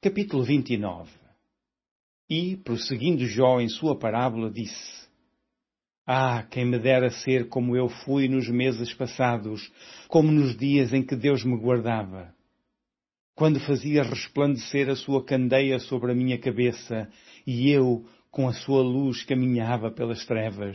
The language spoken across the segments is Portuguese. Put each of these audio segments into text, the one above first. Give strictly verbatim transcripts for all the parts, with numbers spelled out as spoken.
Capítulo vinte e nove. E, prosseguindo Jó em sua parábola, disse: Ah, quem me dera ser como eu fui nos meses passados, como nos dias em que Deus me guardava. Quando fazia resplandecer a sua candeia sobre a minha cabeça, e eu, com a sua luz, caminhava pelas trevas.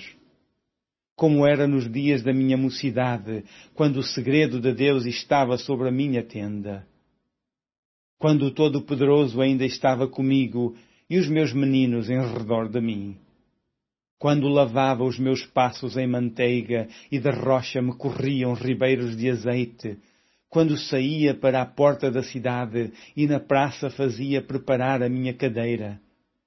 Como era nos dias da minha mocidade, quando o segredo de Deus estava sobre a minha tenda. Quando o Todo-Poderoso ainda estava comigo e os meus meninos em redor de mim. Quando lavava os meus passos em manteiga e da rocha me corriam ribeiros de azeite. Quando saía para a porta da cidade e na praça fazia preparar a minha cadeira.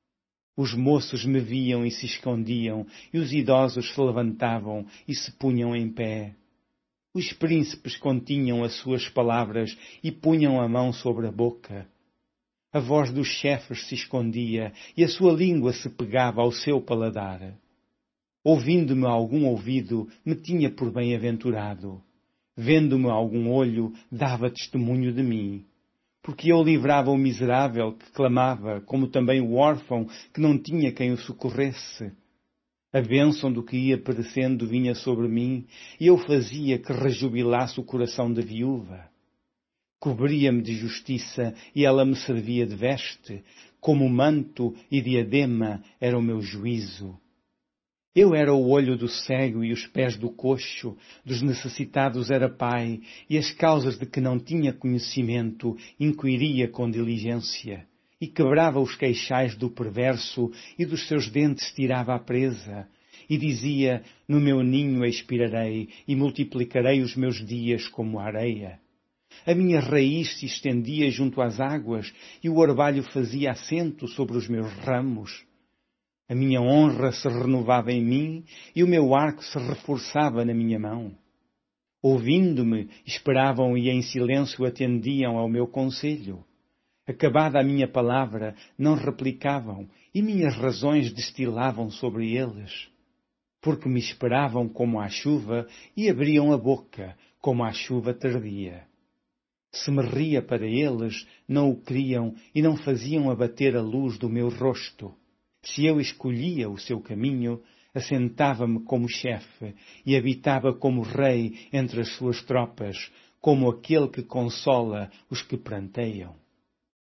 Os moços me viam e se escondiam, e os idosos se levantavam e se punham em pé. Os príncipes continham as suas palavras e punham a mão sobre a boca. A voz dos chefes se escondia e a sua língua se pegava ao seu paladar. Ouvindo-me algum ouvido, me tinha por bem-aventurado. Vendo-me algum olho, dava testemunho de mim. Porque eu livrava o miserável que clamava, como também o órfão que não tinha quem o socorresse. A bênção do que ia perecendo vinha sobre mim, e eu fazia que rejubilasse o coração da viúva. Cobria-me de justiça, e ela me servia de veste, como manto e diadema era o meu juízo. Eu era o olho do cego e os pés do coxo, dos necessitados era pai, e as causas de que não tinha conhecimento inquiria com diligência. E quebrava os queixais do perverso, e dos seus dentes tirava a presa. E dizia, no meu ninho expirarei, e multiplicarei os meus dias como a areia. A minha raiz se estendia junto às águas, e o orvalho fazia assento sobre os meus ramos. A minha honra se renovava em mim, e o meu arco se reforçava na minha mão. Ouvindo-me, esperavam e em silêncio atendiam ao meu conselho. Acabada a minha palavra, não replicavam, e minhas razões destilavam sobre eles. Porque me esperavam como à chuva, e abriam a boca, como à chuva tardia. Se me ria para eles, não o queriam, e não faziam abater a luz do meu rosto. Se eu escolhia o seu caminho, assentava-me como chefe, e habitava como rei entre as suas tropas, como aquele que consola os que pranteiam.